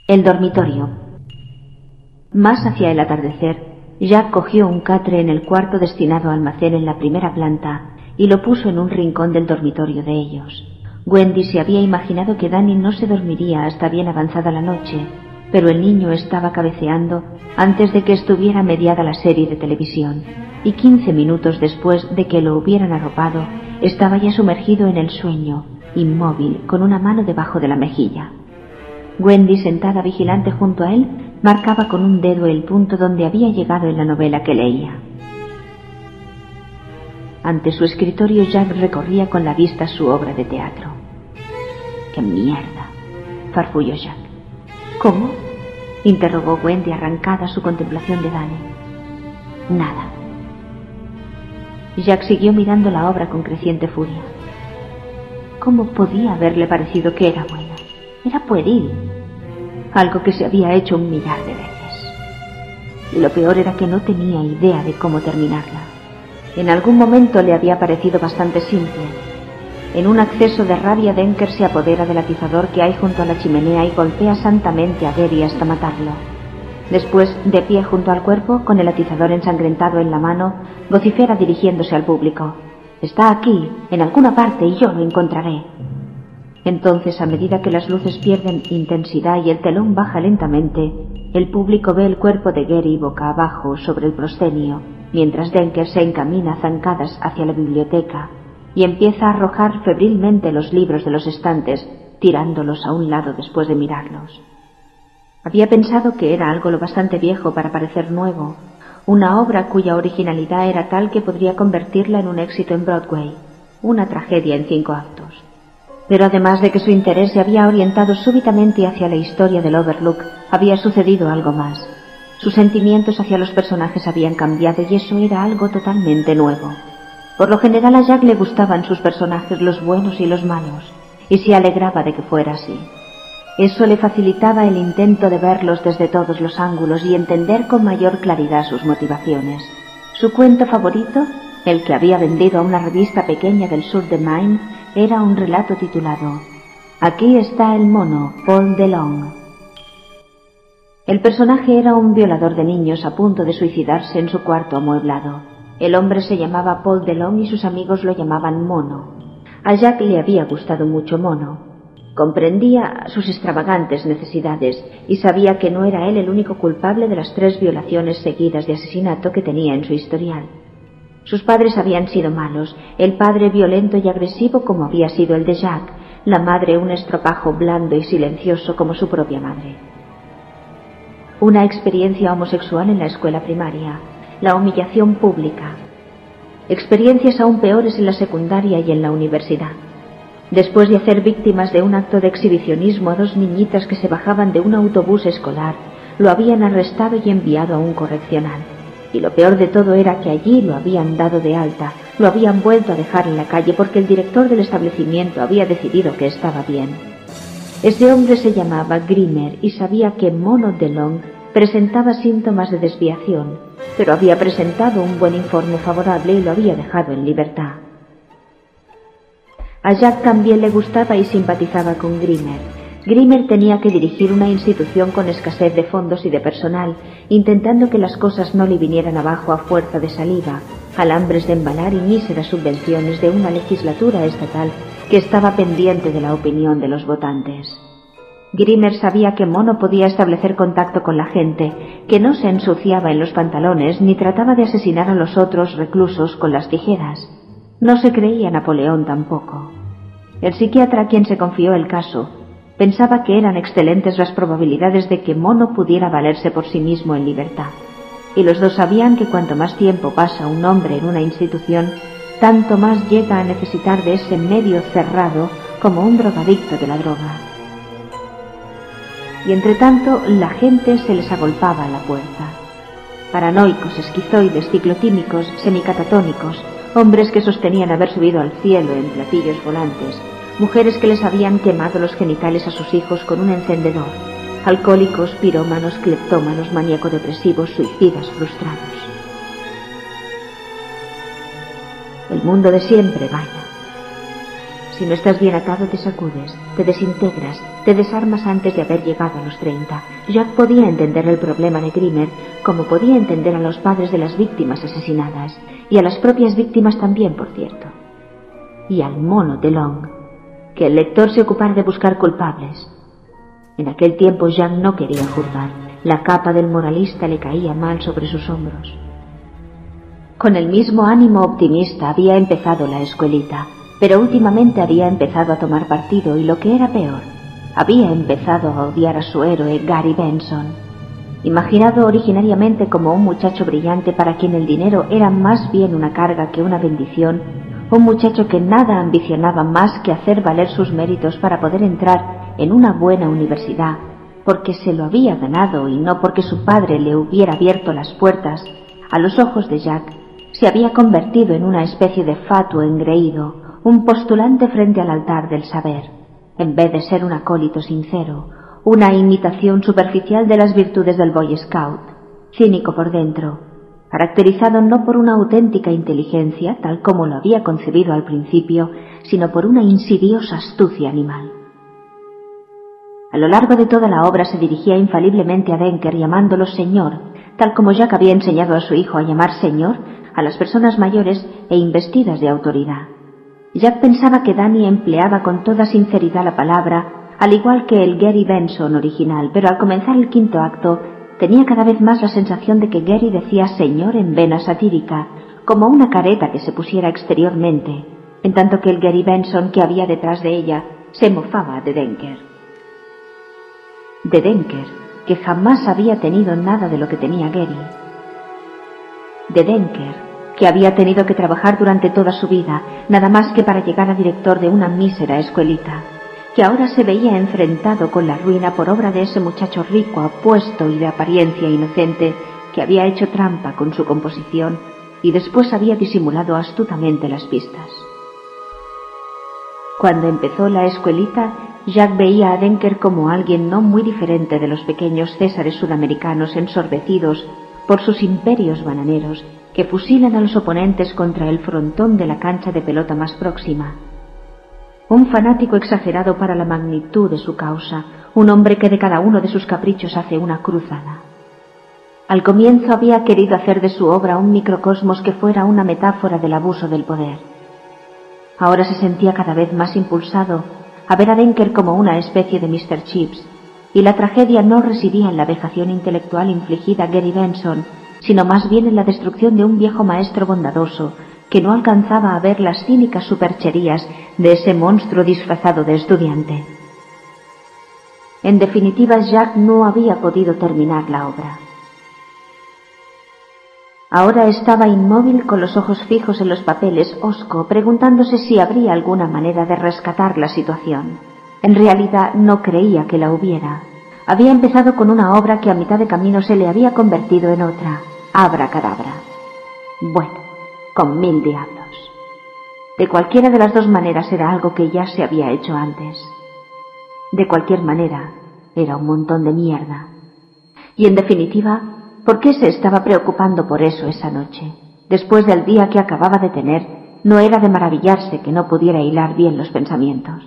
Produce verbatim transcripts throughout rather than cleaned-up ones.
El dormitorio. Más hacia el atardecer, Jack cogió un catre en el cuarto destinado a almacén en la primera planta y lo puso en un rincón del dormitorio de ellos. Wendy se había imaginado que Danny no se dormiría hasta bien avanzada la noche, pero el niño estaba cabeceando antes de que estuviera mediada la serie de televisión, y quince minutos después de que lo hubieran arropado, estaba ya sumergido en el sueño, inmóvil, con una mano debajo de la mejilla. Wendy, sentada vigilante junto a él, marcaba con un dedo el punto donde había llegado en la novela que leía. Ante su escritorio, Jack recorría con la vista su obra de teatro. ¡Qué mierda!, farfulló Jack. ¿Cómo?, interrogó Wendy, arrancada a su contemplación de Danny. Nada. Jack siguió mirando la obra con creciente furia. ¿Cómo podía haberle parecido que era buena? Era pueril, algo que se había hecho un millar de veces. Y lo peor era que no tenía idea de cómo terminarla. En algún momento le había parecido bastante simple. En un acceso de rabia, Denker se apodera del atizador que hay junto a la chimenea y golpea santamente a Gary hasta matarlo. Después, de pie junto al cuerpo, con el atizador ensangrentado en la mano, vocifera dirigiéndose al público. Está aquí, en alguna parte, y yo lo encontraré. Entonces, a medida que las luces pierden intensidad y el telón baja lentamente, el público ve el cuerpo de Gary boca abajo sobre el proscenio, mientras Denker se encamina a zancadas hacia la biblioteca y empieza a arrojar febrilmente los libros de los estantes, tirándolos a un lado después de mirarlos. Había pensado que era algo lo bastante viejo para parecer nuevo, una obra cuya originalidad era tal que podría convertirla en un éxito en Broadway, una tragedia en cinco actos. Pero además de que su interés se había orientado súbitamente hacia la historia del Overlook, había sucedido algo más. Sus sentimientos hacia los personajes habían cambiado y eso era algo totalmente nuevo. Por lo general a Jack le gustaban sus personajes, los buenos y los malos, y se alegraba de que fuera así. Eso le facilitaba el intento de verlos desde todos los ángulos y entender con mayor claridad sus motivaciones. Su cuento favorito, el que había vendido a una revista pequeña del sur de Maine, era un relato titulado Aquí está el mono, Paul DeLong. El personaje era un violador de niños a punto de suicidarse en su cuarto amueblado. El hombre se llamaba Paul DeLong y sus amigos lo llamaban Mono. A Jack le había gustado mucho Mono. Comprendía sus extravagantes necesidades y sabía que no era él el único culpable de las tres violaciones seguidas de asesinato que tenía en su historial. Sus padres habían sido malos, el padre violento y agresivo como había sido el de Jack, la madre un estropajo blando y silencioso como su propia madre. Una experiencia homosexual en la escuela primaria, la humillación pública, experiencias aún peores en la secundaria y en la universidad. Después de hacer víctimas de un acto de exhibicionismo a dos niñitas que se bajaban de un autobús escolar, lo habían arrestado y enviado a un correccional. Y lo peor de todo era que allí lo habían dado de alta, lo habían vuelto a dejar en la calle porque el director del establecimiento había decidido que estaba bien. Ese hombre se llamaba Grimmer y sabía que Mono DeLong presentaba síntomas de desviación, pero había presentado un buen informe favorable y lo había dejado en libertad. A Jack también le gustaba y simpatizaba con Grimmer. Grimmer tenía que dirigir una institución con escasez de fondos y de personal, intentando que las cosas no le vinieran abajo a fuerza de saliva, alambres de embalar y míseras subvenciones de una legislatura estatal que estaba pendiente de la opinión de los votantes. Grimmer sabía que Mono podía establecer contacto con la gente, que no se ensuciaba en los pantalones ni trataba de asesinar a los otros reclusos con las tijeras. No se creía Napoleón tampoco. El psiquiatra a quien se confió el caso pensaba que eran excelentes las probabilidades de que Mono pudiera valerse por sí mismo en libertad, y los dos sabían que cuanto más tiempo pasa un hombre en una institución, tanto más llega a necesitar de ese medio cerrado como un drogadicto de la droga. Y entre tanto la gente se les agolpaba a la puerta. Paranoicos, esquizoides, ciclotímicos, semicatatónicos, hombres que sostenían haber subido al cielo en platillos volantes, mujeres que les habían quemado los genitales a sus hijos con un encendedor, alcohólicos, pirómanos, cleptómanos, maníaco-depresivos, suicidas frustrados. El mundo de siempre, vaya. Si no estás bien atado te sacudes, te desintegras, te desarmas antes de haber llegado a los treinta. Jack podía entender el problema de Grimmer como podía entender a los padres de las víctimas asesinadas, y a las propias víctimas también, por cierto. Y al mono de Long, que el lector se ocupara de buscar culpables. En aquel tiempo Jack no quería juzgar, la capa del moralista le caía mal sobre sus hombros. Con el mismo ánimo optimista había empezado la escuelita, pero últimamente había empezado a tomar partido y, lo que era peor, había empezado a odiar a su héroe Gary Benson. Imaginado originariamente como un muchacho brillante para quien el dinero era más bien una carga que una bendición, un muchacho que nada ambicionaba más que hacer valer sus méritos para poder entrar en una buena universidad, porque se lo había ganado y no porque su padre le hubiera abierto las puertas, a los ojos de Jack, se había convertido en una especie de fatuo engreído, un postulante frente al altar del saber, en vez de ser un acólito sincero, una imitación superficial de las virtudes del Boy Scout, cínico por dentro, caracterizado no por una auténtica inteligencia, tal como lo había concebido al principio, sino por una insidiosa astucia animal. A lo largo de toda la obra se dirigía infaliblemente a Denker llamándolo señor, tal como Jack había enseñado a su hijo a llamar señor a las personas mayores e investidas de autoridad. Jack pensaba que Danny empleaba con toda sinceridad la palabra, al igual que el Gary Benson original, pero al comenzar el quinto acto tenía cada vez más la sensación de que Gary decía señor en vena satírica, como una careta que se pusiera exteriormente, en tanto que el Gary Benson que había detrás de ella se mofaba de Denker. De Denker, que jamás había tenido nada de lo que tenía Gary. De Denker, que había tenido que trabajar durante toda su vida, nada más que para llegar a director de una mísera escuelita, que ahora se veía enfrentado con la ruina por obra de ese muchacho rico, apuesto y de apariencia inocente, que había hecho trampa con su composición y después había disimulado astutamente las pistas. Cuando empezó la escuelita, Jack veía a Denker como alguien no muy diferente de los pequeños césares sudamericanos ensorbecidos por sus imperios bananeros que fusilan a los oponentes contra el frontón de la cancha de pelota más próxima. Un fanático exagerado para la magnitud de su causa, un hombre que de cada uno de sus caprichos hace una cruzada. Al comienzo había querido hacer de su obra un microcosmos que fuera una metáfora del abuso del poder. Ahora se sentía cada vez más impulsado a ver a Denker como una especie de mister Chips, y la tragedia no residía en la vejación intelectual infligida a Gary Benson, sino más bien en la destrucción de un viejo maestro bondadoso que no alcanzaba a ver las cínicas supercherías de ese monstruo disfrazado de estudiante. En definitiva, Jack no había podido terminar la obra. Ahora estaba inmóvil con los ojos fijos en los papeles, hosco, preguntándose si habría alguna manera de rescatar la situación. En realidad no creía que la hubiera. Había empezado con una obra que a mitad de camino se le había convertido en otra, abracadabra. Bueno, con mil diablos. De cualquiera de las dos maneras era algo que ya se había hecho antes. De cualquier manera, era un montón de mierda. Y en definitiva, ¿por qué se estaba preocupando por eso esa noche? Después del día que acababa de tener, no era de maravillarse que no pudiera hilar bien los pensamientos.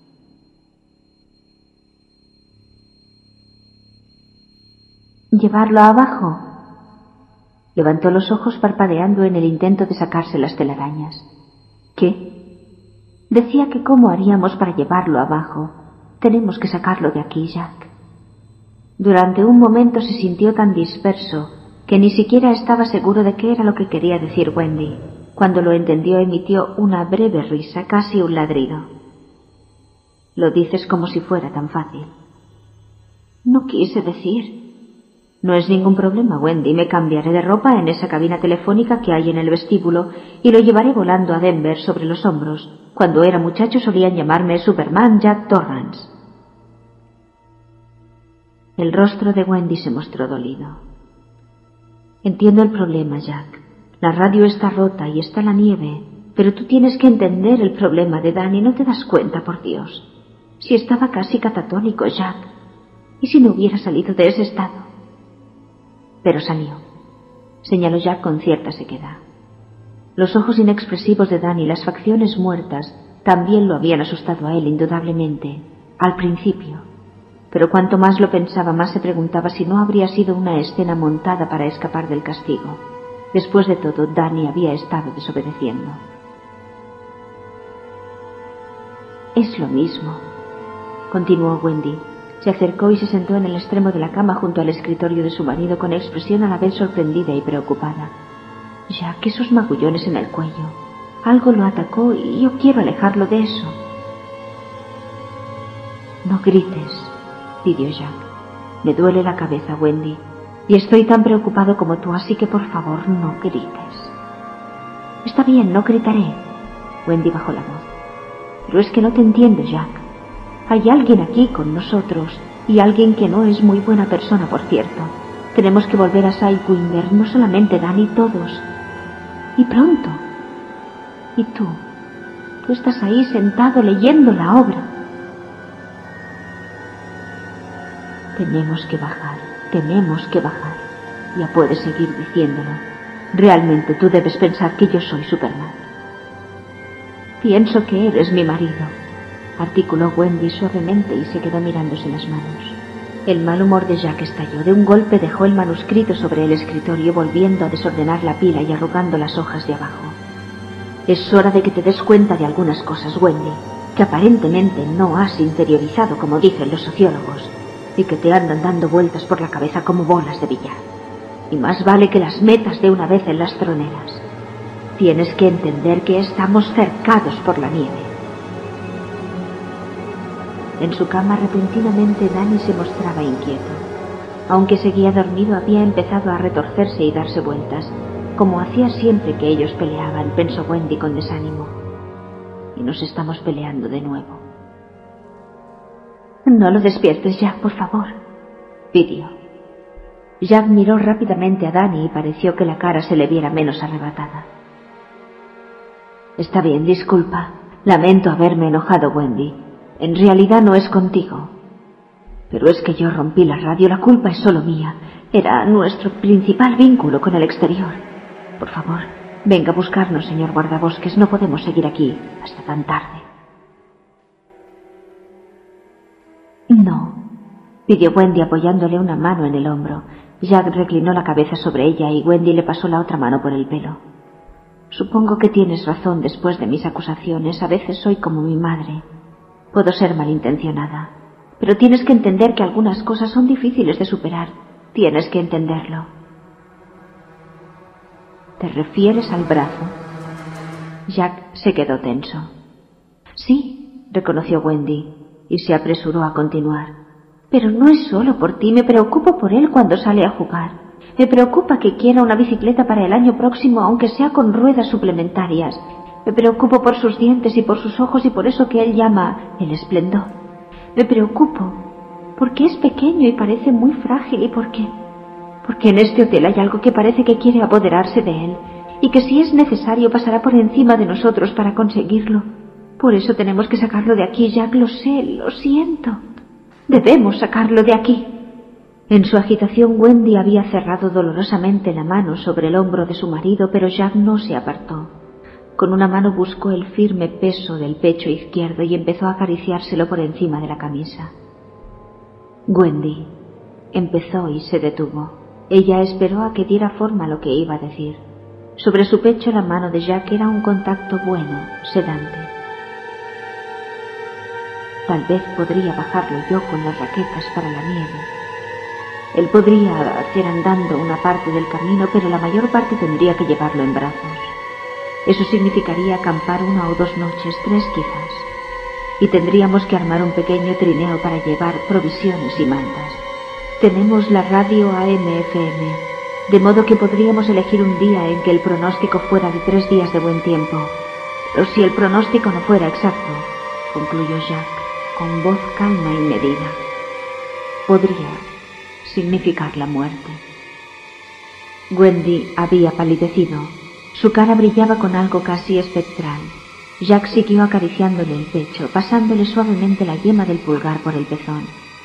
¿Llevarlo abajo? Levantó los ojos parpadeando en el intento de sacarse las telarañas. ¿Qué? Decía que cómo haríamos para llevarlo abajo. Tenemos que sacarlo de aquí, Jack. Durante un momento se sintió tan disperso que ni siquiera estaba seguro de qué era lo que quería decir Wendy. Cuando lo entendió emitió una breve risa, casi un ladrido. Lo dices como si fuera tan fácil. No quise decir. No es ningún problema, Wendy. Me cambiaré de ropa en esa cabina telefónica que hay en el vestíbulo y lo llevaré volando a Denver sobre los hombros. Cuando era muchacho solían llamarme Superman Jack Torrance. El rostro de Wendy se mostró dolido. Entiendo el problema, Jack. La radio está rota y está la nieve, pero tú tienes que entender el problema de Danny. ¿No te das cuenta, por Dios? Si estaba casi catatónico, Jack. ¿Y si no hubiera salido de ese estado? Pero salió, señaló Jack con cierta sequedad. Los ojos inexpresivos de Danny, las facciones muertas, También lo habían asustado a él, indudablemente, al principio. Pero cuanto más lo pensaba, más se preguntaba si no habría sido una escena montada para escapar del castigo. Después de todo, Danny había estado desobedeciendo. Es lo mismo, continuó Wendy. Se acercó y se sentó en el extremo de la cama junto al escritorio de su marido con expresión a la vez sorprendida y preocupada. Jack, esos magullones en el cuello. Algo lo atacó y yo quiero alejarlo de eso. No grites, pidió Jack. Me duele la cabeza, Wendy, y estoy tan preocupado como tú, así que por favor no grites. Está bien, no gritaré. Wendy bajó la voz. Pero es que no te entiendo, Jack. Hay alguien aquí con nosotros, y alguien que no es muy buena persona, por cierto. Tenemos que volver a Sidewinder, no solamente Danny, todos. Y pronto. Y tú, tú estás ahí sentado leyendo la obra. Tenemos que bajar, tenemos que bajar. Ya puedes seguir diciéndolo. Realmente tú debes pensar que yo soy Superman. Pienso que eres mi marido, articuló Wendy suavemente y se quedó mirándose las manos. El mal humor de Jack estalló. De un golpe dejó el manuscrito sobre el escritorio, volviendo a desordenar la pila y arrugando las hojas de abajo. Es hora de que te des cuenta de algunas cosas, Wendy, que aparentemente no has interiorizado, como dicen los sociólogos, y que te andan dando vueltas por la cabeza como bolas de billar. Y más vale que las metas de una vez en las troneras. Tienes que entender que estamos cercados por la nieve. En su cama repentinamente Danny se mostraba inquieto. Aunque seguía dormido, había empezado a retorcerse y darse vueltas, como hacía siempre que ellos peleaban, pensó Wendy con desánimo. Y nos estamos peleando de nuevo. No lo despiertes, Jack, por favor, pidió. Jack miró rápidamente a Danny y pareció que la cara se le viera menos arrebatada. Está bien, disculpa. Lamento haberme enojado, Wendy. En realidad no es contigo. Pero es que yo rompí la radio, la culpa es solo mía. Era nuestro principal vínculo con el exterior. Por favor, venga a buscarnos, señor guardabosques. No podemos seguir aquí hasta tan tarde. No, pidió Wendy apoyándole una mano en el hombro. Jack reclinó la cabeza sobre ella y Wendy le pasó la otra mano por el pelo. Supongo que tienes razón después de mis acusaciones. A veces soy como mi madre. Puedo ser malintencionada. Pero tienes que entender que algunas cosas son difíciles de superar. Tienes que entenderlo. ¿Te refieres al brazo? Jack se quedó tenso. Sí, reconoció Wendy, y se apresuró a continuar. Pero no es solo por ti, me preocupo por él cuando sale a jugar. Me preocupa que quiera una bicicleta para el año próximo, aunque sea con ruedas suplementarias. Me preocupo por sus dientes y por sus ojos y por eso que él llama el esplendor. Me preocupo porque es pequeño y parece muy frágil y porque... porque en este hotel hay algo que parece que quiere apoderarse de él y que si es necesario pasará por encima de nosotros para conseguirlo. Por eso tenemos que sacarlo de aquí, Jack, lo sé, lo siento. Debemos sacarlo de aquí. En su agitación, Wendy había cerrado dolorosamente la mano sobre el hombro de su marido, pero Jack no se apartó. Con una mano buscó el firme peso del pecho izquierdo y empezó a acariciárselo por encima de la camisa. Wendy empezó y se detuvo. Ella esperó a que diera forma a lo que iba a decir. Sobre su pecho la mano de Jack era un contacto bueno, sedante. Tal vez podría bajarlo yo con las raquetas para la nieve. Él podría hacer andando una parte del camino, pero la mayor parte tendría que llevarlo en brazos. Eso significaría acampar una o dos noches, tres quizás. Y tendríamos que armar un pequeño trineo para llevar provisiones y mantas. Tenemos la radio A M F M, de modo que podríamos elegir un día en que el pronóstico fuera de tres días de buen tiempo. Pero si el pronóstico no fuera exacto, concluyó Jack, con voz calma y medida, podría significar la muerte. Wendy había palidecido. Su cara brillaba con algo casi espectral. Jack siguió acariciándole el pecho, pasándole suavemente la yema del pulgar por el pezón.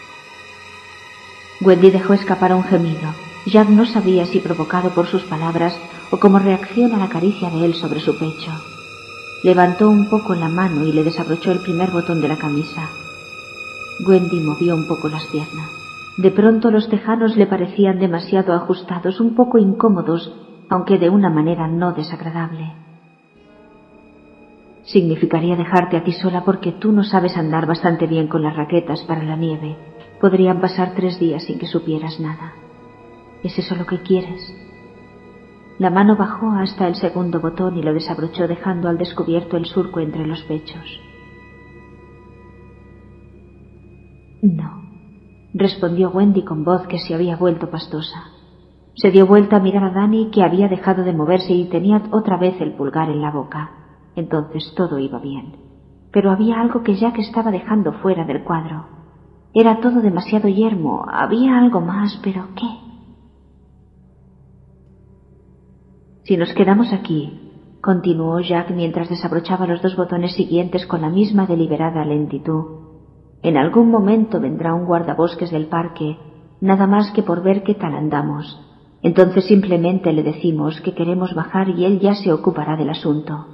Wendy dejó escapar un gemido. Jack no sabía si provocado por sus palabras o como reacción a la caricia de él sobre su pecho. Levantó un poco la mano y le desabrochó el primer botón de la camisa. Wendy movió un poco las piernas. De pronto los tejanos le parecían demasiado ajustados, un poco incómodos, aunque de una manera no desagradable. Significaría dejarte aquí sola porque tú no sabes andar bastante bien con las raquetas para la nieve. Podrían pasar tres días sin que supieras nada. ¿Es eso lo que quieres? La mano bajó hasta el segundo botón y lo desabrochó dejando al descubierto el surco entre los pechos. No, respondió Wendy con voz que se había vuelto pastosa. Se dio vuelta a mirar a Danny, que había dejado de moverse y tenía otra vez el pulgar en la boca. Entonces todo iba bien. Pero había algo que Jack estaba dejando fuera del cuadro. Era todo demasiado yermo. Había algo más, pero ¿qué? Si nos quedamos aquí, continuó Jack mientras desabrochaba los dos botones siguientes con la misma deliberada lentitud, en algún momento vendrá un guardabosques del parque, nada más que por ver qué tal andamos. Entonces simplemente le decimos que queremos bajar y él ya se ocupará del asunto.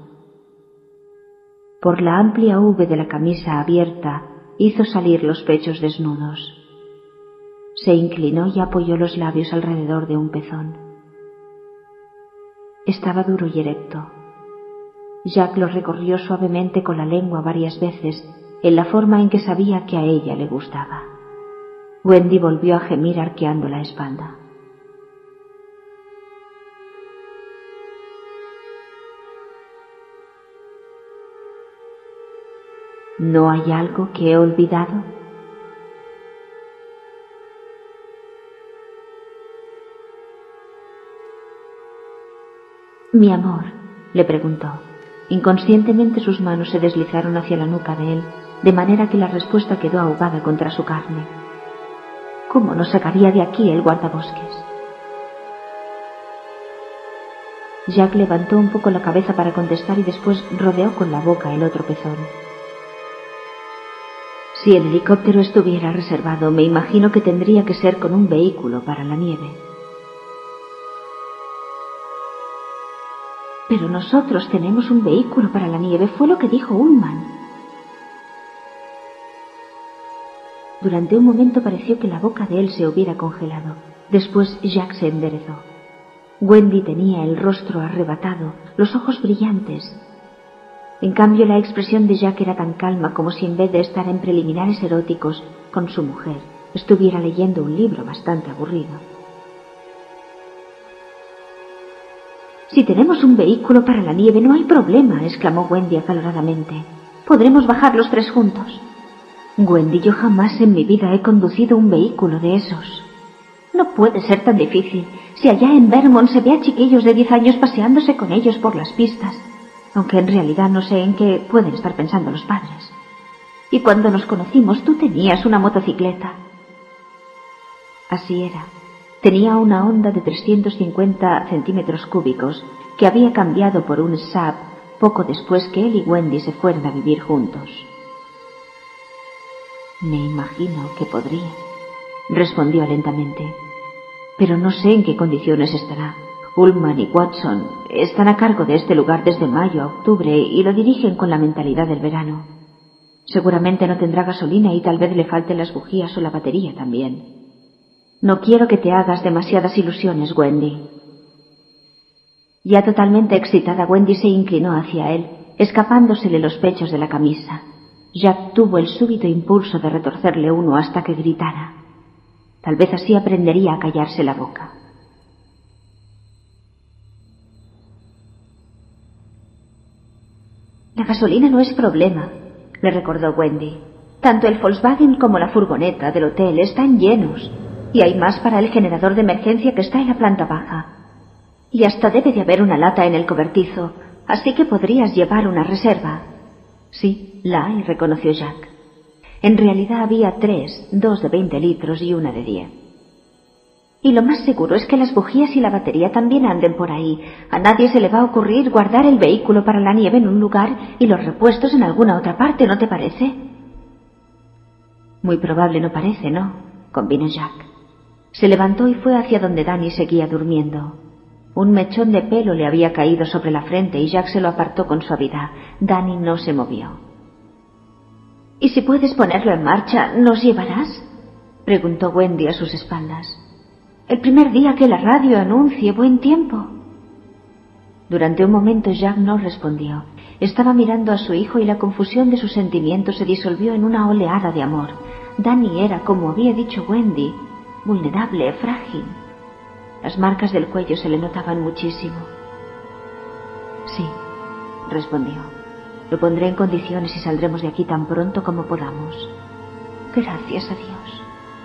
Por la amplia V de la camisa abierta hizo salir los pechos desnudos. Se inclinó y apoyó los labios alrededor de un pezón. Estaba duro y erecto. Jack lo recorrió suavemente con la lengua varias veces, en la forma en que sabía que a ella le gustaba. Wendy volvió a gemir arqueando la espalda. ¿No hay algo que he olvidado? Mi amor, le preguntó. Inconscientemente sus manos se deslizaron hacia la nuca de él, de manera que la respuesta quedó ahogada contra su carne. ¿Cómo nos sacaría de aquí el guardabosques? Jack levantó un poco la cabeza para contestar y después rodeó con la boca el otro pezón. Si el helicóptero estuviera reservado, me imagino que tendría que ser con un vehículo para la nieve. Pero nosotros tenemos un vehículo para la nieve, fue lo que dijo Ullman. Durante un momento pareció que la boca de él se hubiera congelado. Después Jack se enderezó. Wendy tenía el rostro arrebatado, los ojos brillantes. En cambio, la expresión de Jack era tan calma como si en vez de estar en preliminares eróticos con su mujer, estuviera leyendo un libro bastante aburrido. Si tenemos un vehículo para la nieve, no hay problema, exclamó Wendy acaloradamente. Podremos bajar los tres juntos. Wendy, yo jamás en mi vida he conducido un vehículo de esos. No puede ser tan difícil. Si allá en Vermont se ve a chiquillos de diez años paseándose con ellos por las pistas, aunque en realidad no sé en qué pueden estar pensando los padres. Y cuando nos conocimos, tú tenías una motocicleta. Así era. Tenía una Honda de trescientos cincuenta centímetros cúbicos que había cambiado por un Saab poco después que él y Wendy se fueran a vivir juntos. Me imagino que podría, respondió lentamente, pero no sé en qué condiciones estará. Ullman y Watson están a cargo de este lugar desde mayo a octubre y lo dirigen con la mentalidad del verano. Seguramente no tendrá gasolina y tal vez le falten las bujías o la batería también. No quiero que te hagas demasiadas ilusiones, Wendy. Ya totalmente excitada, Wendy se inclinó hacia él, escapándosele los pechos de la camisa. Jack tuvo el súbito impulso de retorcerle uno hasta que gritara. Tal vez así aprendería a callarse la boca. La gasolina no es problema, le recordó Wendy. Tanto el Volkswagen como la furgoneta del hotel están llenos. Y hay más para el generador de emergencia que está en la planta baja. Y hasta debe de haber una lata en el cobertizo, así que podrías llevar una reserva. Sí, la hay, reconoció Jack. En realidad había tres, dos de veinte litros y una de diez. Y lo más seguro es que las bujías y la batería también anden por ahí. A nadie se le va a ocurrir guardar el vehículo para la nieve en un lugar y los repuestos en alguna otra parte, ¿no te parece? Muy probable no parece, ¿no? Convino Jack. Se levantó y fue hacia donde Danny seguía durmiendo. Un mechón de pelo le había caído sobre la frente y Jack se lo apartó con suavidad. Danny no se movió. «¿Y si puedes ponerlo en marcha, nos llevarás?», preguntó Wendy a sus espaldas. «El primer día que la radio anuncie buen tiempo». Durante un momento Jack no respondió. Estaba mirando a su hijo y la confusión de sus sentimientos se disolvió en una oleada de amor. Danny era, como había dicho Wendy, vulnerable, frágil. Las marcas del cuello se le notaban muchísimo. «Sí», respondió. «Lo pondré en condiciones y saldremos de aquí tan pronto como podamos». «Gracias a Dios».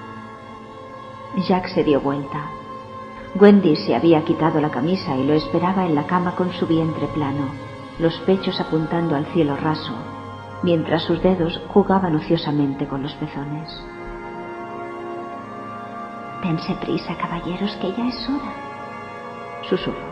Jack se dio vuelta. Wendy se había quitado la camisa y lo esperaba en la cama con su vientre plano, los pechos apuntando al cielo raso, mientras sus dedos jugaban ociosamente con los pezones. «Dense prisa, caballeros, que ya es hora», susurró.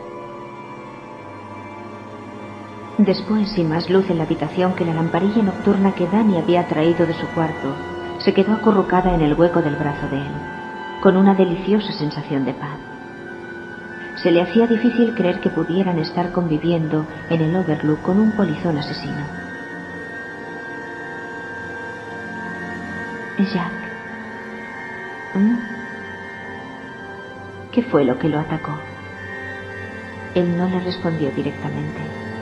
Después, sin más luz en la habitación que la lamparilla nocturna que Danny había traído de su cuarto, se quedó acurrucada en el hueco del brazo de él, con una deliciosa sensación de paz. Se le hacía difícil creer que pudieran estar conviviendo en el Overlook con un polizón asesino. «Jack». ¿Mm? ¿Qué fue lo que lo atacó? Él no le respondió directamente.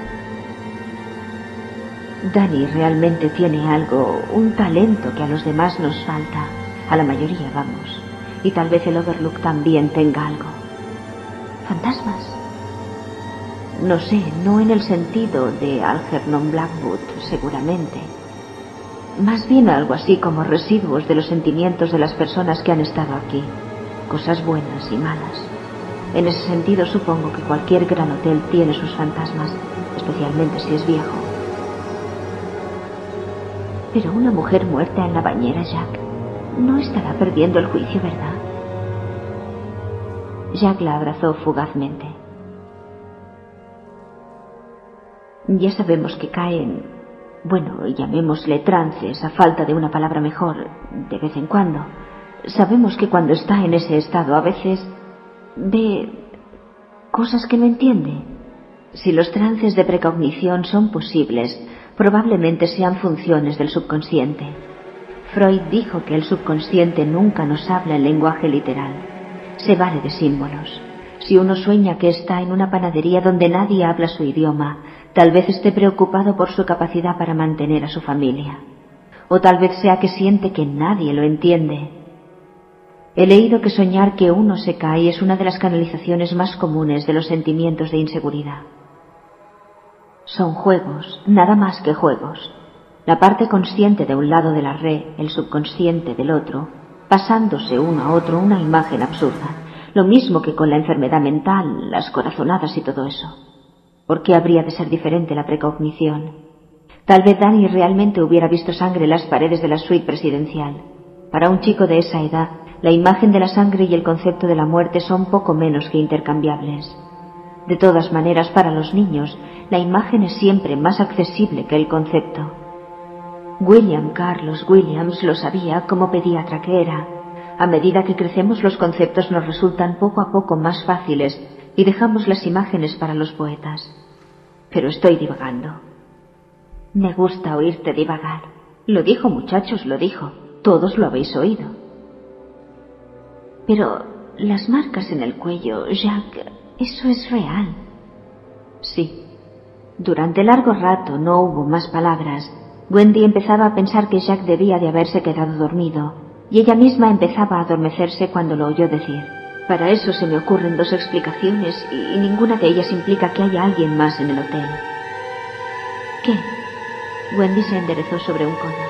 Danny realmente tiene algo, un talento que a los demás nos falta, a la mayoría, vamos, y tal vez el Overlook también tenga algo. ¿Fantasmas? No sé, no en el sentido de Algernon Blackwood, seguramente. Más bien algo así como residuos de los sentimientos de las personas que han estado aquí. Cosas buenas y malas. En ese sentido supongo que cualquier gran hotel tiene sus fantasmas, especialmente si es viejo. Pero una mujer muerta en la bañera, Jack, no estará perdiendo el juicio, ¿verdad? Jack la abrazó fugazmente. Ya sabemos que caen, bueno, llamémosle trances, a falta de una palabra mejor, de vez en cuando. Sabemos que cuando está en ese estado a veces ve cosas que no entiende. Si los trances de precognición son posibles, probablemente sean funciones del subconsciente. Freud dijo que el subconsciente nunca nos habla en lenguaje literal. Se vale de símbolos. Si uno sueña que está en una panadería donde nadie habla su idioma, tal vez esté preocupado por su capacidad para mantener a su familia. O tal vez sea que siente que nadie lo entiende. He leído que soñar que uno se cae es una de las canalizaciones más comunes de los sentimientos de inseguridad. Son juegos, nada más que juegos. La parte consciente de un lado de la red, el subconsciente del otro, pasándose uno a otro una imagen absurda. Lo mismo que con la enfermedad mental, las corazonadas y todo eso. ¿Por qué habría de ser diferente la precognición? Tal vez Danny realmente hubiera visto sangre en las paredes de la suite presidencial. Para un chico de esa edad, la imagen de la sangre y el concepto de la muerte son poco menos que intercambiables. De todas maneras, para los niños, la imagen es siempre más accesible que el concepto. William Carlos Williams lo sabía como pediatra que era. A medida que crecemos, los conceptos nos resultan poco a poco más fáciles y dejamos las imágenes para los poetas. Pero estoy divagando. Me gusta oírte divagar. Lo dijo, muchachos, lo dijo. Todos lo habéis oído. Pero las marcas en el cuello, Jack, eso es real. Sí. Durante largo rato no hubo más palabras. Wendy empezaba a pensar que Jack debía de haberse quedado dormido, y ella misma empezaba a adormecerse cuando lo oyó decir. Para eso se me ocurren dos explicaciones, y ninguna de ellas implica que haya alguien más en el hotel. ¿Qué? Wendy se enderezó sobre un codo.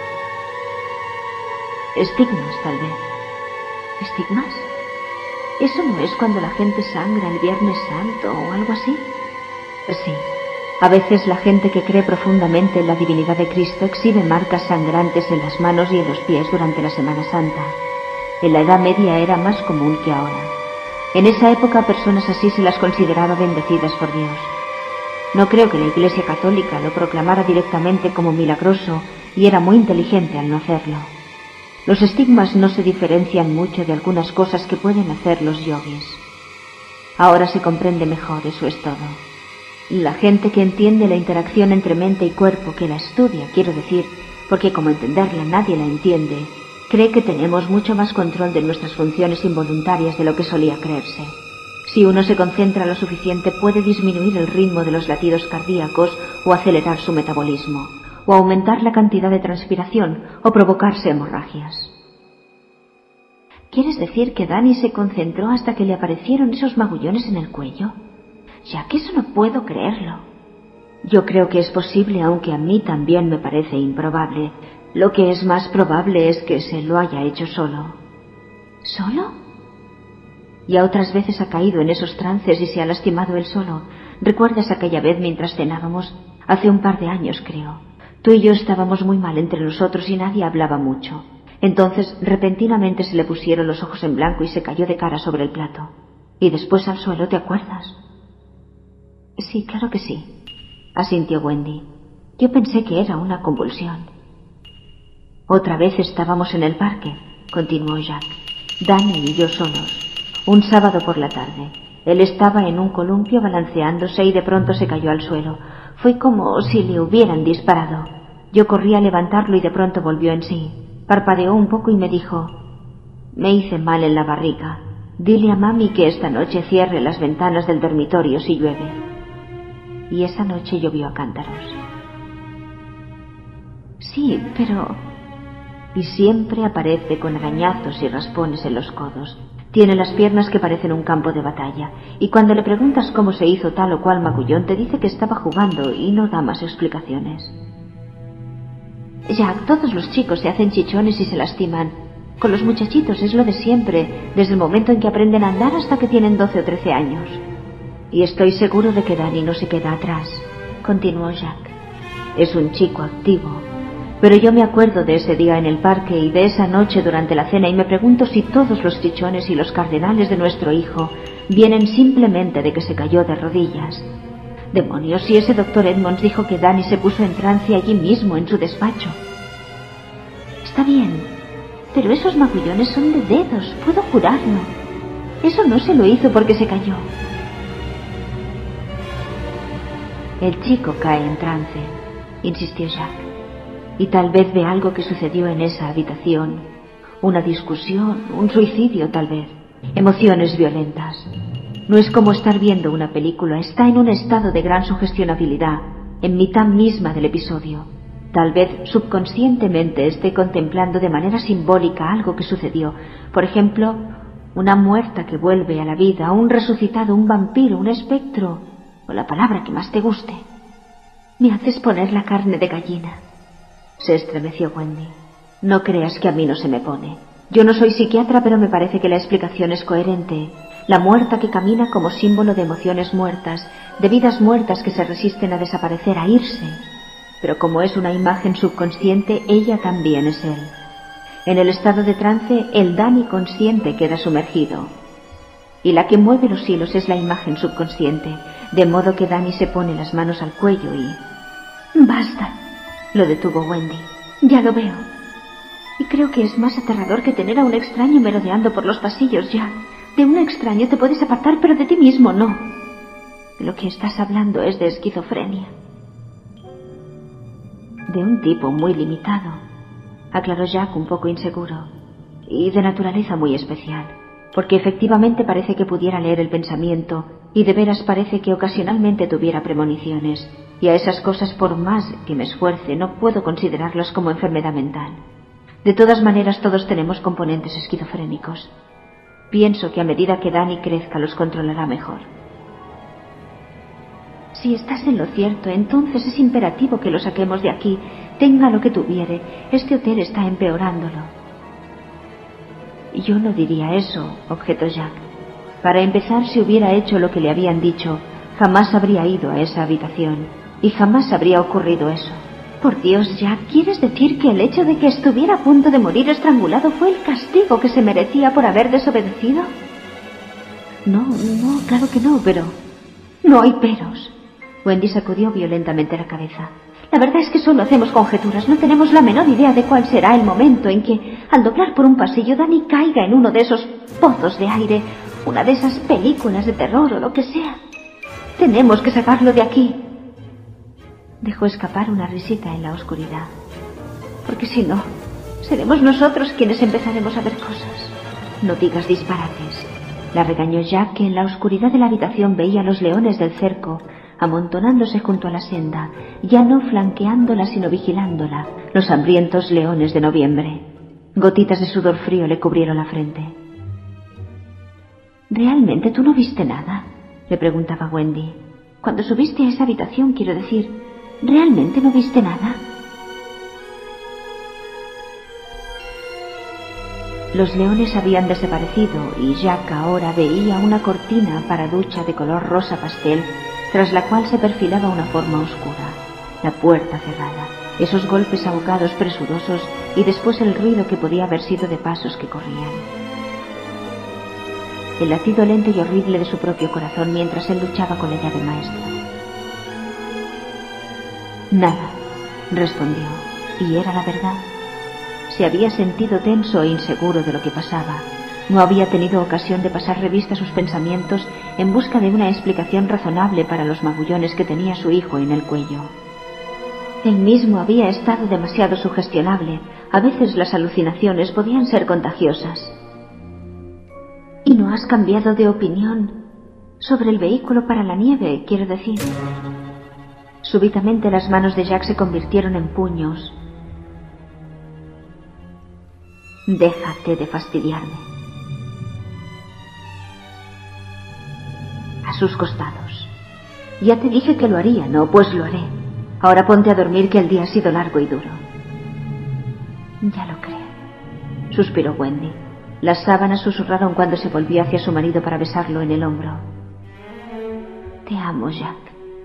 Estigmas, tal vez. ¿Estigmas? ¿Eso no es cuando la gente sangra el Viernes Santo o algo así? Sí. A veces la gente que cree profundamente en la divinidad de Cristo exhibe marcas sangrantes en las manos y en los pies durante la Semana Santa. En la Edad Media era más común que ahora. En esa época a personas así se las consideraba bendecidas por Dios. No creo que la Iglesia Católica lo proclamara directamente como milagroso y era muy inteligente al no hacerlo. Los estigmas no se diferencian mucho de algunas cosas que pueden hacer los yogis. Ahora se comprende mejor, eso es todo. La gente que entiende la interacción entre mente y cuerpo, que la estudia, quiero decir, porque como entenderla nadie la entiende, cree que tenemos mucho más control de nuestras funciones involuntarias de lo que solía creerse. Si uno se concentra lo suficiente, puede disminuir el ritmo de los latidos cardíacos o acelerar su metabolismo, o aumentar la cantidad de transpiración o provocarse hemorragias. ¿Quieres decir que Danny se concentró hasta que le aparecieron esos magullones en el cuello? Ya que eso no puedo creerlo. Yo creo que es posible, aunque a mí también me parece improbable. Lo que es más probable es que se lo haya hecho solo. ¿Solo? Y a otras veces ha caído en esos trances y se ha lastimado él solo. ¿Recuerdas aquella vez mientras cenábamos? Hace un par de años, creo. Tú y yo estábamos muy mal entre nosotros y nadie hablaba mucho. Entonces, repentinamente se le pusieron los ojos en blanco y se cayó de cara sobre el plato. Y después al suelo, ¿te acuerdas? Sí, claro que sí, asintió Wendy. Yo pensé que era una convulsión. Otra vez estábamos en el parque, continuó Jack. Danny y yo solos. Un sábado por la tarde. Él estaba en un columpio balanceándose y de pronto se cayó al suelo. Fue como si le hubieran disparado. Yo corrí a levantarlo y de pronto volvió en sí. Parpadeó un poco y me dijo: me hice mal en la barriga. Dile a mami que esta noche cierre las ventanas del dormitorio si llueve. Y esa noche llovió a cántaros. Sí, pero... Y siempre aparece con arañazos y raspones en los codos. Tiene las piernas que parecen un campo de batalla. Y cuando le preguntas cómo se hizo tal o cual magullón, te dice que estaba jugando y no da más explicaciones. Jack, todos los chicos se hacen chichones y se lastiman. Con los muchachitos es lo de siempre, desde el momento en que aprenden a andar hasta que tienen doce o trece años. Y estoy seguro de que Danny no se queda atrás, continuó Jack. Es un chico activo. Pero yo me acuerdo de ese día en el parque y de esa noche durante la cena y me pregunto si todos los chichones y los cardenales de nuestro hijo vienen simplemente de que se cayó de rodillas. Demonios, si ese doctor Edmonds dijo que Danny se puso en trance allí mismo en su despacho. Está bien, pero esos magullones son de dedos, puedo jurarlo. Eso no se lo hizo porque se cayó. El chico cae en trance, insistió Jack, y tal vez ve algo que sucedió en esa habitación. Una discusión, un suicidio tal vez, emociones violentas. No es como estar viendo una película, está en un estado de gran sugestionabilidad, en mitad misma del episodio. Tal vez subconscientemente esté contemplando de manera simbólica algo que sucedió. Por ejemplo, una muerta que vuelve a la vida, un resucitado, un vampiro, un espectro, o la palabra que más te guste. Me haces poner la carne de gallina. Se estremeció Wendy. No creas que a mí no se me pone. Yo no soy psiquiatra, pero me parece que la explicación es coherente. La muerta que camina como símbolo de emociones muertas, de vidas muertas que se resisten a desaparecer, a irse. Pero como es una imagen subconsciente, ella también es él. En el estado de trance, el Danny consciente queda sumergido. Y la que mueve los hilos es la imagen subconsciente, de modo que Danny se pone las manos al cuello y... ¡Basta!, lo detuvo Wendy. Ya lo veo. Y creo que es más aterrador que tener a un extraño merodeando por los pasillos ya. De un extraño te puedes apartar, pero de ti mismo no. De lo que estás hablando es de esquizofrenia. De un tipo muy limitado, aclaró Jack un poco inseguro, y de naturaleza muy especial, porque efectivamente parece que pudiera leer el pensamiento, y de veras parece que ocasionalmente tuviera premoniciones, y a esas cosas, por más que me esfuerce, no puedo considerarlas como enfermedad mental. De todas maneras, todos tenemos componentes esquizofrénicos. Pienso que a medida que Danny crezca los controlará mejor. Si estás en lo cierto, entonces es imperativo que lo saquemos de aquí, tenga lo que tuviere. Este hotel está empeorándolo. Yo no diría eso, objetó Jack. Para empezar, si hubiera hecho lo que le habían dicho, jamás habría ido a esa habitación, y jamás habría ocurrido eso. Por Dios, Jack, ¿quieres decir que el hecho de que estuviera a punto de morir estrangulado fue el castigo que se merecía por haber desobedecido? No, no, claro que no, pero... No hay peros. Wendy sacudió violentamente la cabeza. La verdad es que solo hacemos conjeturas, no tenemos la menor idea de cuál será el momento en que, al doblar por un pasillo, Danny caiga en uno de esos pozos de aire, Una de esas películas de terror o lo que sea. Tenemos que sacarlo de aquí. Dejó escapar una risita en la oscuridad. Porque si no, seremos nosotros quienes empezaremos a ver cosas. No digas disparates. La regañó Jack, que en la oscuridad de la habitación veía a los leones del cerco amontonándose junto a la senda, ya no flanqueándola sino vigilándola, los hambrientos leones de noviembre. Gotitas de sudor frío le cubrieron la frente. ¿Realmente tú no viste nada?, le preguntaba Wendy. Cuando subiste a esa habitación, quiero decir, ¿realmente no viste nada? Los leones habían desaparecido y Jack ahora veía una cortina para ducha de color rosa pastel, tras la cual se perfilaba una forma oscura, la puerta cerrada, esos golpes ahogados presurosos y después el ruido que podía haber sido de pasos que corrían. El latido lento y horrible de su propio corazón mientras él luchaba con la llave maestra. Nada, respondió, y era la verdad. Se había sentido tenso e inseguro de lo que pasaba. No había tenido ocasión de pasar revista a sus pensamientos en busca de una explicación razonable para los magullones que tenía su hijo en el cuello. Él mismo había estado demasiado sugestionable. A veces las alucinaciones podían ser contagiosas. ¿Y no has cambiado de opinión sobre el vehículo para la nieve, quiero decir? Súbitamente las manos de Jack se convirtieron en puños. Déjate de fastidiarme. A sus costados. Ya te dije que lo haría, ¿no? Pues lo haré. Ahora ponte a dormir, que el día ha sido largo y duro. Ya lo creo, suspiró Wendy. Las sábanas susurraron cuando se volvió hacia su marido para besarlo en el hombro. Te amo, Jack.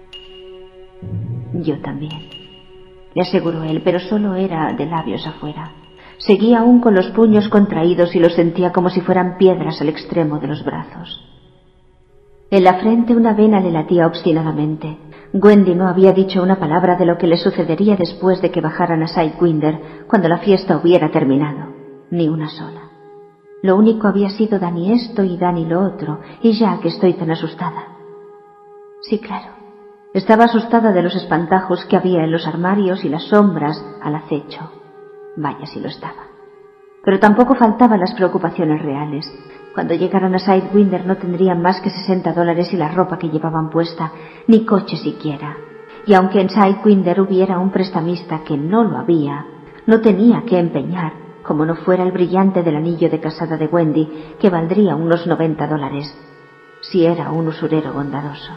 Yo también, le aseguró él, pero solo era de labios afuera. Seguía aún con los puños contraídos y los sentía como si fueran piedras al extremo de los brazos. En la frente una vena le latía obstinadamente. Wendy no había dicho una palabra de lo que le sucedería después de que bajaran a Sidewinder cuando la fiesta hubiera terminado. Ni una sola. Lo único había sido Dani esto y Dani lo otro, y ya que estoy tan asustada. Sí, claro. Estaba asustada de los espantajos que había en los armarios y las sombras al acecho. Vaya si lo estaba. Pero tampoco faltaban las preocupaciones reales. Cuando llegaran a Sidewinder no tendrían más que sesenta dólares y la ropa que llevaban puesta, ni coche siquiera. Y aunque en Sidewinder hubiera un prestamista, que no lo había, no tenía que empeñar, como no fuera el brillante del anillo de casada de Wendy, que valdría unos noventa dólares, si era un usurero bondadoso.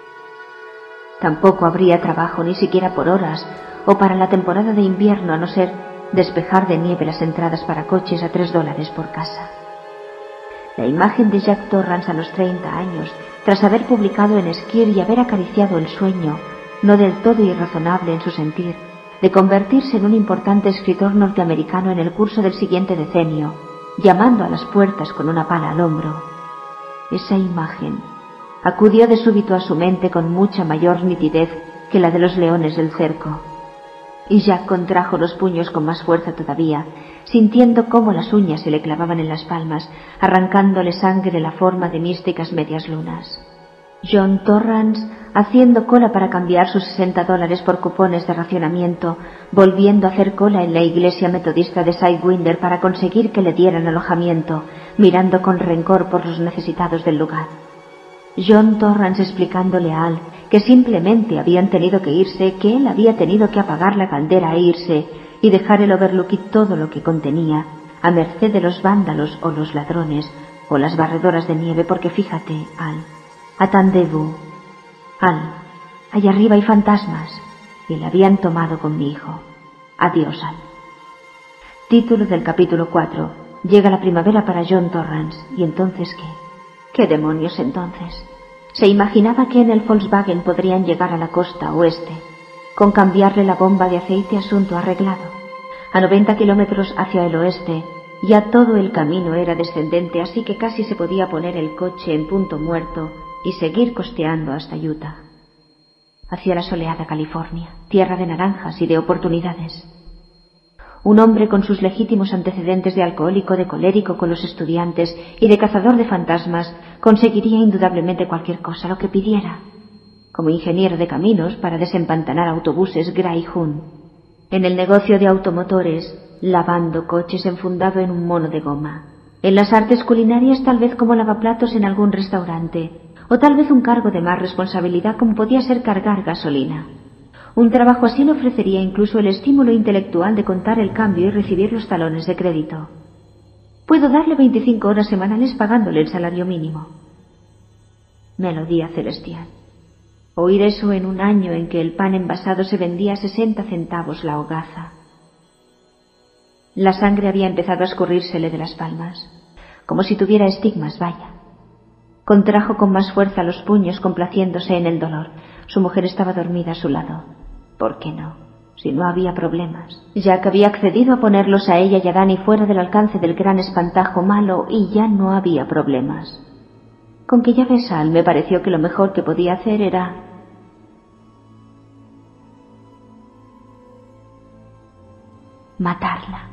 Tampoco habría trabajo ni siquiera por horas, o para la temporada de invierno, a no ser despejar de nieve las entradas para coches a tres dólares por casa. La imagen de Jack Torrance a los treinta años, tras haber publicado en Esquire y haber acariciado el sueño, no del todo irrazonable en su sentir, de convertirse en un importante escritor norteamericano en el curso del siguiente decenio, llamando a las puertas con una pala al hombro. Esa imagen acudió de súbito a su mente con mucha mayor nitidez que la de los leones del cerco. Y Jack contrajo los puños con más fuerza todavía, sintiendo cómo las uñas se le clavaban en las palmas, arrancándole sangre de la forma de místicas medias lunas. John Torrance, haciendo cola para cambiar sus sesenta dólares por cupones de racionamiento, volviendo a hacer cola en la iglesia metodista de Sidewinder para conseguir que le dieran alojamiento, mirando con rencor por los necesitados del lugar. John Torrance explicándole a Al que simplemente habían tenido que irse, que él había tenido que apagar la caldera e irse y dejar el Overlook y todo lo que contenía a merced de los vándalos o los ladrones o las barredoras de nieve, porque fíjate, Al, attendez-vous, Al, allá arriba hay fantasmas y la habían tomado con mi hijo. Adiós, Al. Título del capítulo cuatro. Llega la primavera para John Torrance. ¿Y entonces qué? ¿Qué demonios entonces? Se imaginaba que en el Volkswagen podrían llegar a la costa oeste, con cambiarle la bomba de aceite, asunto arreglado. A noventa kilómetros hacia el oeste, ya todo el camino era descendente, así que casi se podía poner el coche en punto muerto y seguir costeando hasta Utah, hacia la soleada California, tierra de naranjas y de oportunidades. Un hombre con sus legítimos antecedentes de alcohólico, de colérico con los estudiantes y de cazador de fantasmas conseguiría indudablemente cualquier cosa, lo que pidiera. Como ingeniero de caminos para desempantanar autobuses Greyhound. En el negocio de automotores, lavando coches enfundado en un mono de goma. En las artes culinarias tal vez como lavaplatos en algún restaurante. O tal vez un cargo de más responsabilidad como podía ser cargar gasolina. Un trabajo así le ofrecería incluso el estímulo intelectual de contar el cambio y recibir los talones de crédito. Puedo darle veinticinco horas semanales pagándole el salario mínimo. Melodía celestial. Oír eso en un año en que el pan envasado se vendía a sesenta centavos la hogaza. La sangre había empezado a escurrírsele de las palmas, como si tuviera estigmas, vaya. Contrajo con más fuerza los puños complaciéndose en el dolor. Su mujer estaba dormida a su lado. ¿Por qué no? Si no había problemas. Jack había accedido a ponerlos a ella y a Danny fuera del alcance del gran espantajo malo y ya no había problemas. Con que ya ves, Al, me pareció que lo mejor que podía hacer era... matarla.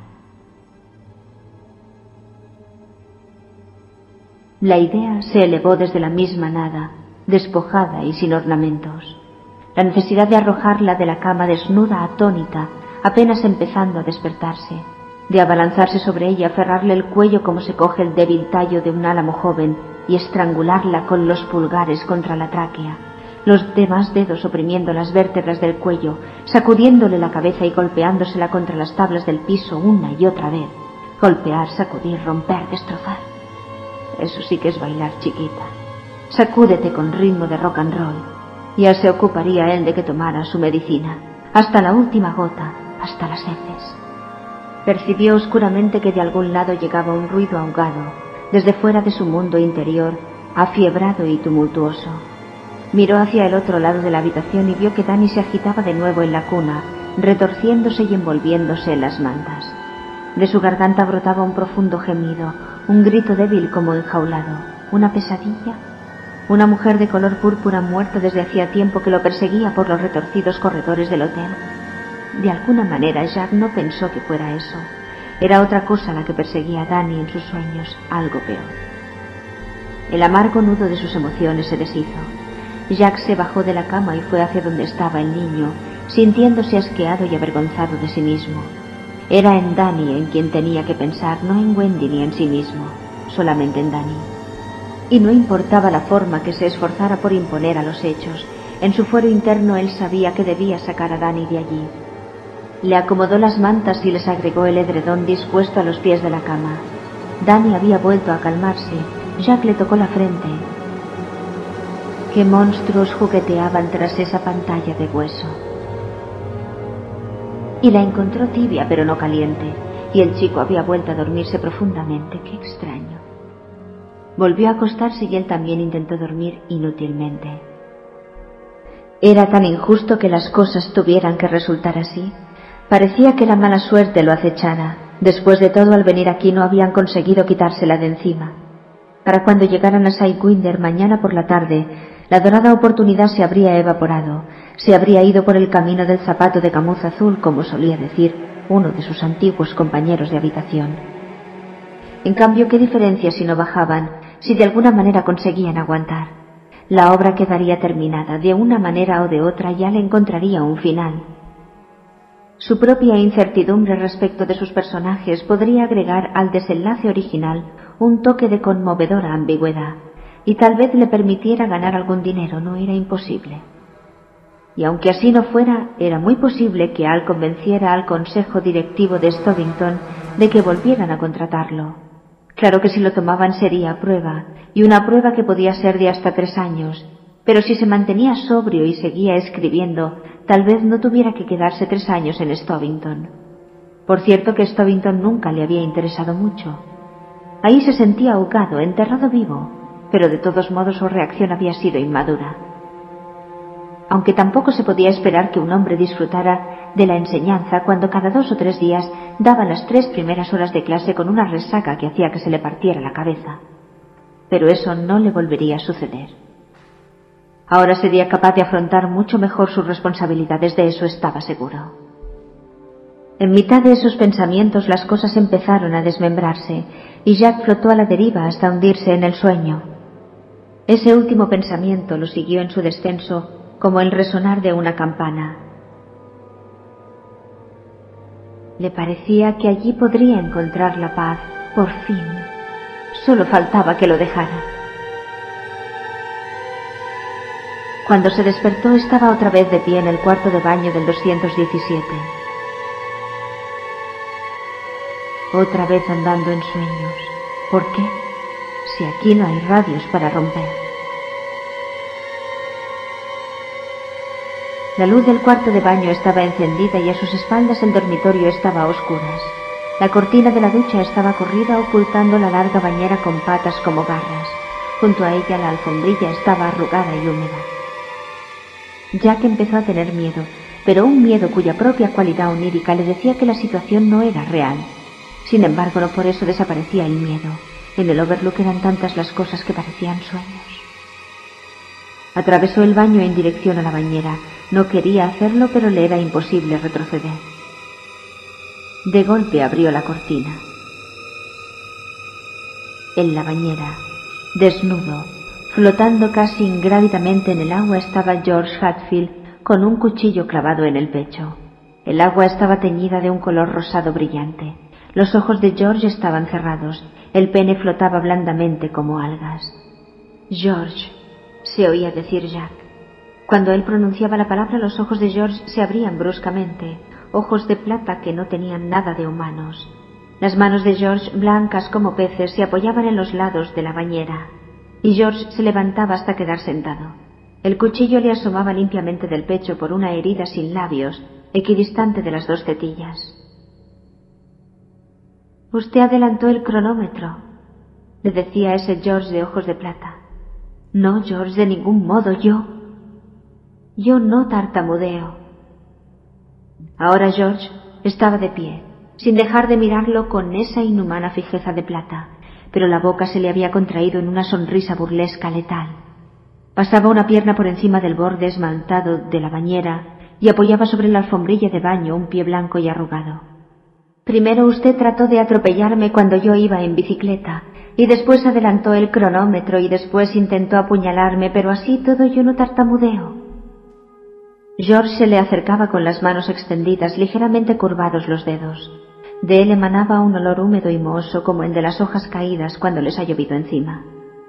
La idea se elevó desde la misma nada, despojada y sin ornamentos. La necesidad de arrojarla de la cama desnuda, atónita, apenas empezando a despertarse, de abalanzarse sobre ella, aferrarle el cuello como se coge el débil tallo de un álamo joven y estrangularla con los pulgares contra la tráquea, los demás dedos oprimiendo las vértebras del cuello, sacudiéndole la cabeza y golpeándosela contra las tablas del piso una y otra vez. Golpear, sacudir, romper, destrozar. Eso sí que es bailar, chiquita. Sacúdete con ritmo de rock and roll. Ya se ocuparía él de que tomara su medicina, hasta la última gota, hasta las heces. Percibió oscuramente que de algún lado llegaba un ruido ahogado, desde fuera de su mundo interior, afiebrado y tumultuoso. Miró hacia el otro lado de la habitación y vio que Danny se agitaba de nuevo en la cuna, retorciéndose y envolviéndose en las mantas. De su garganta brotaba un profundo gemido, un grito débil como enjaulado, una pesadilla. Una mujer de color púrpura muerta desde hacía tiempo que lo perseguía por los retorcidos corredores del hotel. De alguna manera Jack no pensó que fuera eso. Era otra cosa la que perseguía a Danny en sus sueños, algo peor. El amargo nudo de sus emociones se deshizo. Jack se bajó de la cama y fue hacia donde estaba el niño, sintiéndose asqueado y avergonzado de sí mismo. Era en Danny en quien tenía que pensar, no en Wendy ni en sí mismo, solamente en Danny. Y no importaba la forma que se esforzara por imponer a los hechos, en su fuero interno él sabía que debía sacar a Danny de allí. Le acomodó las mantas y les agregó el edredón dispuesto a los pies de la cama. Danny había vuelto a calmarse. Jack le tocó la frente. ¿Qué monstruos jugueteaban tras esa pantalla de hueso? Y la encontró tibia pero no caliente, y el chico había vuelto a dormirse profundamente. ¡Qué extraño! Volvió a acostarse y él también intentó dormir inútilmente. Era tan injusto que las cosas tuvieran que resultar así. Parecía que la mala suerte lo acechara. Después de todo, al venir aquí no habían conseguido quitársela de encima. Para cuando llegaran a Sidewinder mañana por la tarde, la dorada oportunidad se habría evaporado, se habría ido por el camino del zapato de camuz azul, como solía decir uno de sus antiguos compañeros de habitación. En cambio, ¿qué diferencia si no bajaban, si de alguna manera conseguían aguantar? La obra quedaría terminada, de una manera o de otra ya le encontraría un final. Su propia incertidumbre respecto de sus personajes podría agregar al desenlace original un toque de conmovedora ambigüedad, y tal vez le permitiera ganar algún dinero, no era imposible. Y aunque así no fuera, era muy posible que Al convenciera al consejo directivo de Stovington de que volvieran a contratarlo. Claro que si lo tomaban sería prueba, y una prueba que podía ser de hasta tres años, pero si se mantenía sobrio y seguía escribiendo, tal vez no tuviera que quedarse tres años en Stovington. Por cierto que Stovington nunca le había interesado mucho. Ahí se sentía ahogado, enterrado vivo, pero de todos modos su reacción había sido inmadura. Aunque tampoco se podía esperar que un hombre disfrutara de la enseñanza cuando cada dos o tres días daba las tres primeras horas de clase con una resaca que hacía que se le partiera la cabeza. Pero eso no le volvería a suceder. Ahora sería capaz de afrontar mucho mejor sus responsabilidades, de eso estaba seguro. En mitad de esos pensamientos las cosas empezaron a desmembrarse y Jack flotó a la deriva hasta hundirse en el sueño. Ese último pensamiento lo siguió en su descenso como el resonar de una campana. Le parecía que allí podría encontrar la paz, por fin. Solo faltaba que lo dejara. Cuando se despertó estaba otra vez de pie en el cuarto de baño del doscientos diecisiete. Otra vez andando en sueños. ¿Por qué? Si aquí no hay radios para romper. La luz del cuarto de baño estaba encendida y a sus espaldas el dormitorio estaba a oscuras. La cortina de la ducha estaba corrida ocultando la larga bañera con patas como garras. Junto a ella la alfombrilla estaba arrugada y húmeda. Jack empezó a tener miedo, pero un miedo cuya propia cualidad onírica le decía que la situación no era real. Sin embargo, no por eso desaparecía el miedo. En el Overlook eran tantas las cosas que parecían sueños. Atravesó el baño en dirección a la bañera. No quería hacerlo, pero le era imposible retroceder. De golpe abrió la cortina. En la bañera, desnudo, flotando casi ingrávidamente en el agua, estaba George Hatfield con un cuchillo clavado en el pecho. El agua estaba teñida de un color rosado brillante. Los ojos de George estaban cerrados. El pene flotaba blandamente como algas. George, se oía decir Jack. Cuando él pronunciaba la palabra, los ojos de George se abrían bruscamente, ojos de plata que no tenían nada de humanos. Las manos de George, blancas como peces, se apoyaban en los lados de la bañera, y George se levantaba hasta quedar sentado. El cuchillo le asomaba limpiamente del pecho por una herida sin labios, equidistante de las dos tetillas. «Usted adelantó el cronómetro», le decía ese George de ojos de plata. «No, George, de ningún modo, yo. Yo no tartamudeo». Ahora George estaba de pie, sin dejar de mirarlo con esa inhumana fijeza de plata, pero la boca se le había contraído en una sonrisa burlesca letal. Pasaba una pierna por encima del borde esmaltado de la bañera y apoyaba sobre la alfombrilla de baño un pie blanco y arrugado. «Primero usted trató de atropellarme cuando yo iba en bicicleta, y después adelantó el cronómetro y después intentó apuñalarme, pero así todo yo no tartamudeo». George se le acercaba con las manos extendidas, ligeramente curvados los dedos. De él emanaba un olor húmedo y mohoso como el de las hojas caídas cuando les ha llovido encima.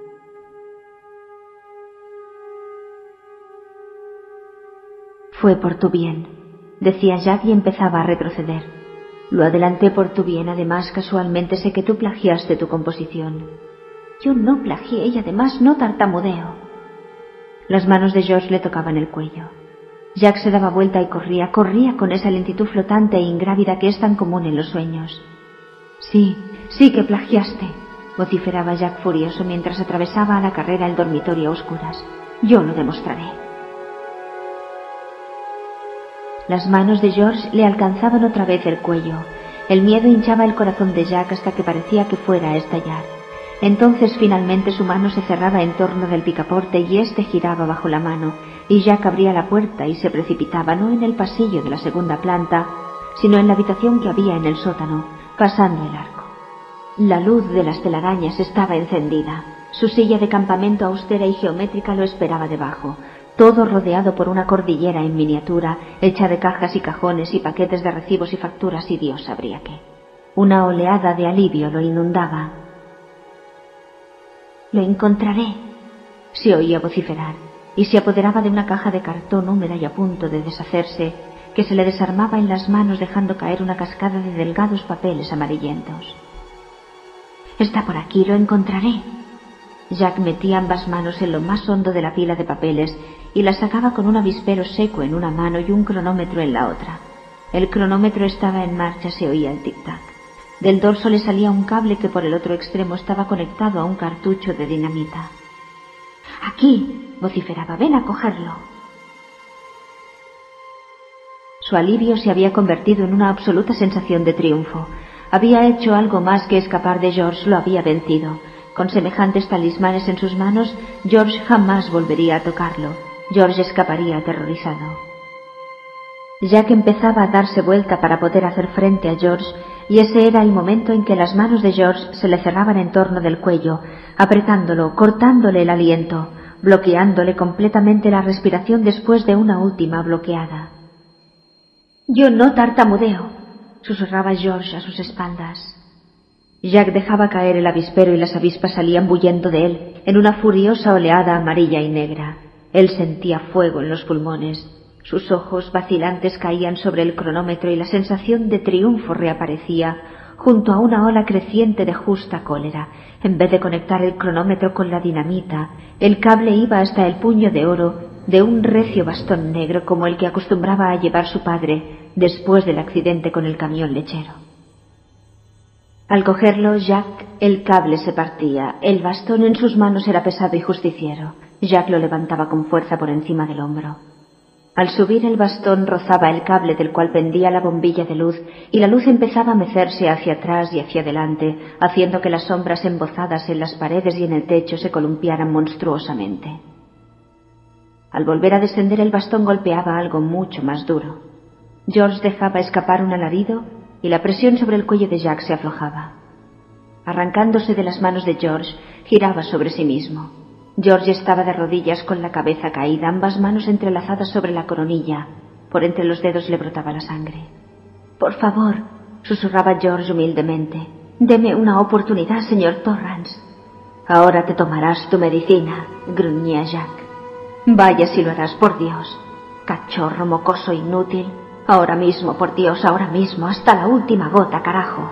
«Fue por tu bien», decía Jack y empezaba a retroceder. «Lo adelanté por tu bien, además casualmente sé que tú plagiaste tu composición». «Yo no plagié y además no tartamudeo». Las manos de George le tocaban el cuello. Jack se daba vuelta y corría, corría con esa lentitud flotante e ingrávida que es tan común en los sueños. «Sí, sí que plagiaste», vociferaba Jack furioso mientras atravesaba a la carrera el dormitorio a oscuras. «Yo lo demostraré». Las manos de George le alcanzaban otra vez el cuello. El miedo hinchaba el corazón de Jack hasta que parecía que fuera a estallar. Entonces finalmente su mano se cerraba en torno del picaporte y éste giraba bajo la mano, y Jack abría la puerta y se precipitaba no en el pasillo de la segunda planta, sino en la habitación que había en el sótano, pasando el arco. La luz de las telarañas estaba encendida. Su silla de campamento austera y geométrica lo esperaba debajo, todo rodeado por una cordillera en miniatura, hecha de cajas y cajones y paquetes de recibos y facturas y Dios sabría qué. Una oleada de alivio lo inundaba. «Lo encontraré», se oía vociferar, y se apoderaba de una caja de cartón húmeda y a punto de deshacerse, que se le desarmaba en las manos dejando caer una cascada de delgados papeles amarillentos. «Está por aquí, lo encontraré». Jack metía ambas manos en lo más hondo de la pila de papeles y las sacaba con un avispero seco en una mano y un cronómetro en la otra. El cronómetro estaba en marcha, se oía el tic-tac. Del dorso le salía un cable que por el otro extremo estaba conectado a un cartucho de dinamita. «Aquí», vociferaba, «ven a cogerlo». Su alivio se había convertido en una absoluta sensación de triunfo. Había hecho algo más que escapar de George, lo había vencido. Con semejantes talismanes en sus manos, George jamás volvería a tocarlo. George escaparía aterrorizado. Jack empezaba a darse vuelta para poder hacer frente a George, y ese era el momento en que las manos de George se le cerraban en torno del cuello, apretándolo, cortándole el aliento, bloqueándole completamente la respiración después de una última bloqueada. «Yo no tartamudeo», susurraba George a sus espaldas. Jack dejaba caer el avispero y las avispas salían bullendo de él en una furiosa oleada amarilla y negra. Él sentía fuego en los pulmones. Sus ojos vacilantes caían sobre el cronómetro y la sensación de triunfo reaparecía junto a una ola creciente de justa cólera. En vez de conectar el cronómetro con la dinamita, el cable iba hasta el puño de oro de un recio bastón negro como el que acostumbraba a llevar su padre después del accidente con el camión lechero. Al cogerlo, Jack, el cable se partía. El bastón en sus manos era pesado y justiciero. Jack lo levantaba con fuerza por encima del hombro. Al subir el bastón rozaba el cable del cual pendía la bombilla de luz, y la luz empezaba a mecerse hacia atrás y hacia adelante, haciendo que las sombras embozadas en las paredes y en el techo se columpiaran monstruosamente. Al volver a descender, el bastón golpeaba algo mucho más duro. George dejaba escapar un alarido y la presión sobre el cuello de Jack se aflojaba. Arrancándose de las manos de George, giraba sobre sí mismo. George estaba de rodillas con la cabeza caída, ambas manos entrelazadas sobre la coronilla. Por entre los dedos le brotaba la sangre. «Por favor», susurraba George humildemente, «deme una oportunidad, señor Torrance». «Ahora te tomarás tu medicina», gruñía Jack. «Vaya si lo harás, por Dios. Cachorro mocoso inútil. Ahora mismo, por Dios, ahora mismo, hasta la última gota, carajo».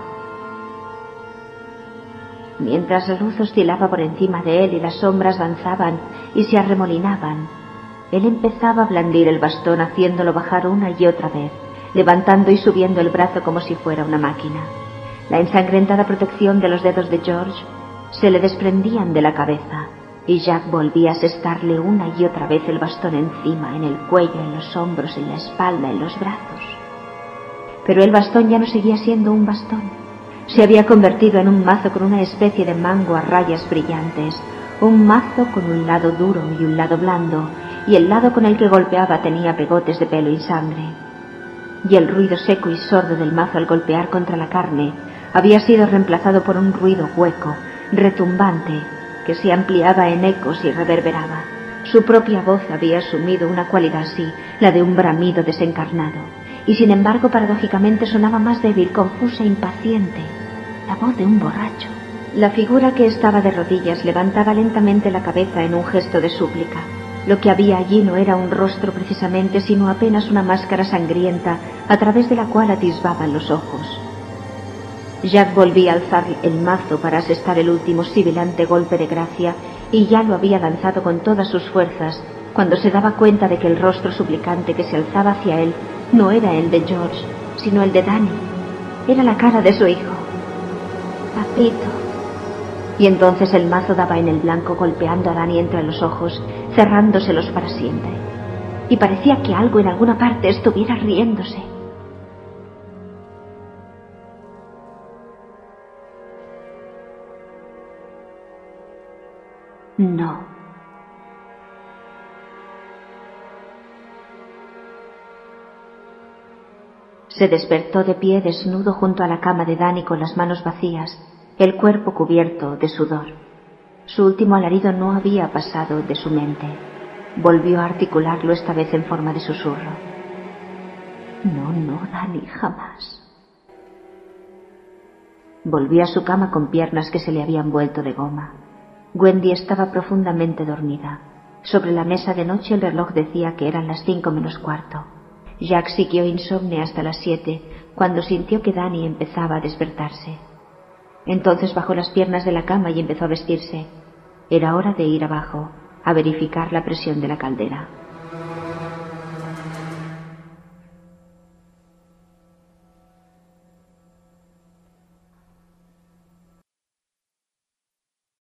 Mientras la luz oscilaba por encima de él y las sombras danzaban y se arremolinaban, él empezaba a blandir el bastón haciéndolo bajar una y otra vez, levantando y subiendo el brazo como si fuera una máquina. La ensangrentada protección de los dedos de George se le desprendían de la cabeza y Jack volvía a asestarle una y otra vez el bastón encima, en el cuello, en los hombros, en la espalda, en los brazos. Pero el bastón ya no seguía siendo un bastón. Se había convertido en un mazo con una especie de mango a rayas brillantes, un mazo con un lado duro y un lado blando, y el lado con el que golpeaba tenía pegotes de pelo y sangre. Y el ruido seco y sordo del mazo al golpear contra la carne había sido reemplazado por un ruido hueco, retumbante, que se ampliaba en ecos y reverberaba. Su propia voz había asumido una cualidad así, la de un bramido desencarnado, y sin embargo paradójicamente sonaba más débil, confusa, impaciente, la voz de un borracho. La figura que estaba de rodillas levantaba lentamente la cabeza en un gesto de súplica. Lo que había allí no era un rostro precisamente, sino apenas una máscara sangrienta a través de la cual atisbaban los ojos. Jack volvía a alzar el mazo para asestar el último sibilante golpe de gracia, y ya lo había lanzado con todas sus fuerzas cuando se daba cuenta de que el rostro suplicante que se alzaba hacia él no era el de George, sino el de Danny. Era la cara de su hijo. «Papito». Y entonces el mazo daba en el blanco, golpeando a Danny entre los ojos, cerrándoselos para siempre. Y parecía que algo en alguna parte estuviera riéndose. No. Se despertó de pie desnudo junto a la cama de Danny con las manos vacías, el cuerpo cubierto de sudor. Su último alarido no había pasado de su mente. Volvió a articularlo esta vez en forma de susurro. No, no, Danny, jamás. Volvió a su cama con piernas que se le habían vuelto de goma. Wendy estaba profundamente dormida. Sobre la mesa de noche el reloj decía que eran las cinco menos cuarto. Jack siguió insomne hasta las siete, cuando sintió que Danny empezaba a despertarse. Entonces bajó las piernas de la cama y empezó a vestirse. Era hora de ir abajo, a verificar la presión de la caldera.